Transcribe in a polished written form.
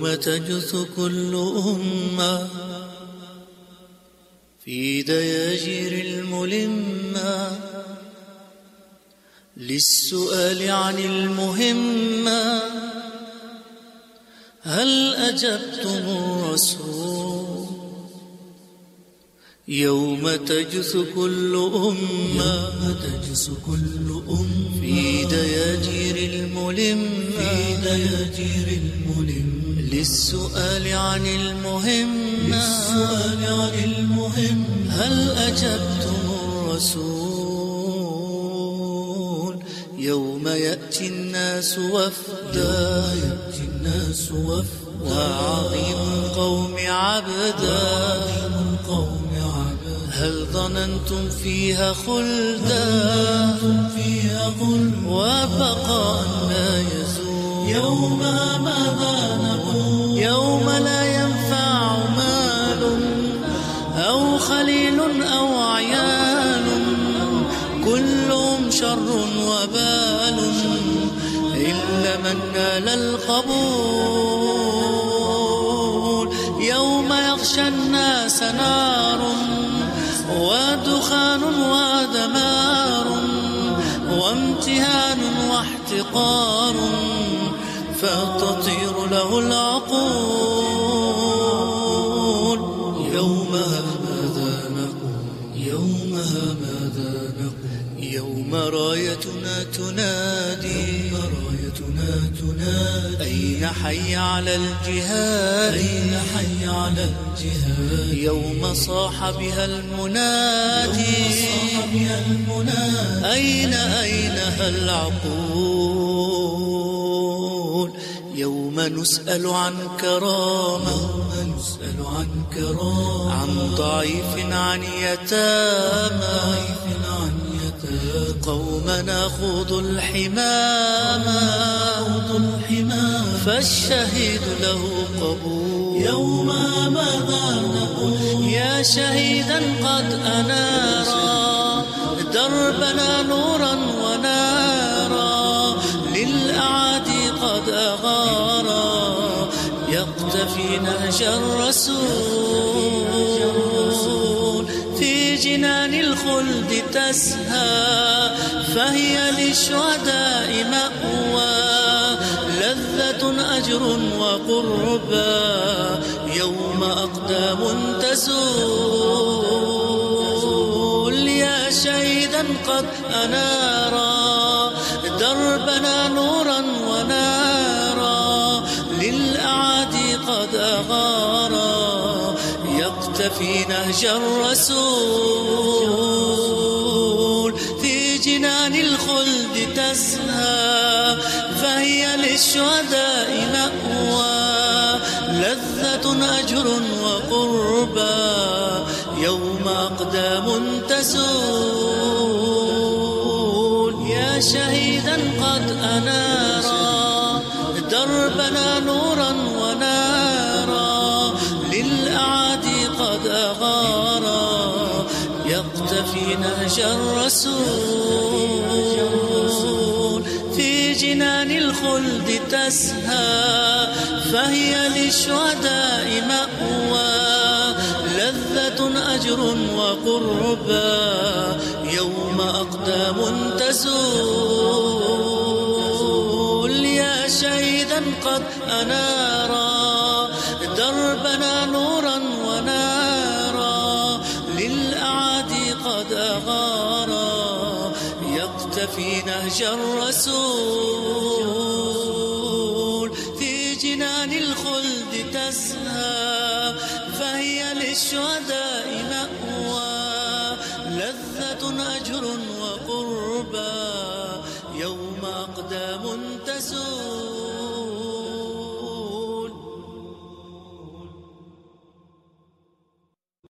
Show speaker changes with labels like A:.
A: يوم تجث كل أمة في دياجير الملمة للسؤال عن المهمة، هل أجبتم الرسول؟ يوم تجث كل أمة في دياجير الملمة للسؤال عن المهمة، هل أجبتم الرسول؟ يوم يأتي الناس وفدا وعظيم القوم عبدا، هل ظننتم فيها خلدا وبقاء لا يزول؟ يوم ماذا نقول؟ يوم لا ينفع مال أو خليل أو عيال، كلهم شر وبال إلا من نال القبول. يوم يغشى الناس نار ودخان ودمار وامتهان واحتقار، فتطير له العقول. يومها ماذا نقول؟ يوم رايتنا تنادي أين حي على الجهاد؟ يوم صاح بها المنادي أين العقول؟ يوم نسأل عن كرامة عن ضعيف عن يتامى، قومنا خوضوا الحمامة فالشهيد له قبول. يوم ماذا نقول؟ يا شهيدا قد أنارا دربنا نورا ونارا، للأعادي قد أغارا يقتفي نهج الرسول. في جنان الخلد تسهى فهي للشهداء مأوى، لذة أجر وقربى يوم أقدام تزول. يا شهيدا قد أنارا دربنا نورا ونارا، للأعادي قد أغارا يقتفي نهج الرسول. في جنان الخلد تسهى فهي للشهداء مأوى، لذة أجر وقربى يوم أقدام تزول. يا شهيدا قد أنارا دربنا نورا ونارا، للأعادي قد أغارا يقتفي نهج الرسول. في جنان الخلد تسهى فهي للشهداء مأوى، لذة أجر وقربى يوم أقدام تزول. يا شهيدا قد أنارا دربنا نورا ونارا، للأعادي قد أغارا يقتفي نهج الرسول. في جنان الخلد تسهى فهي للشهداء مأوى، لذة أجر وقربى يوم أقدام تزول.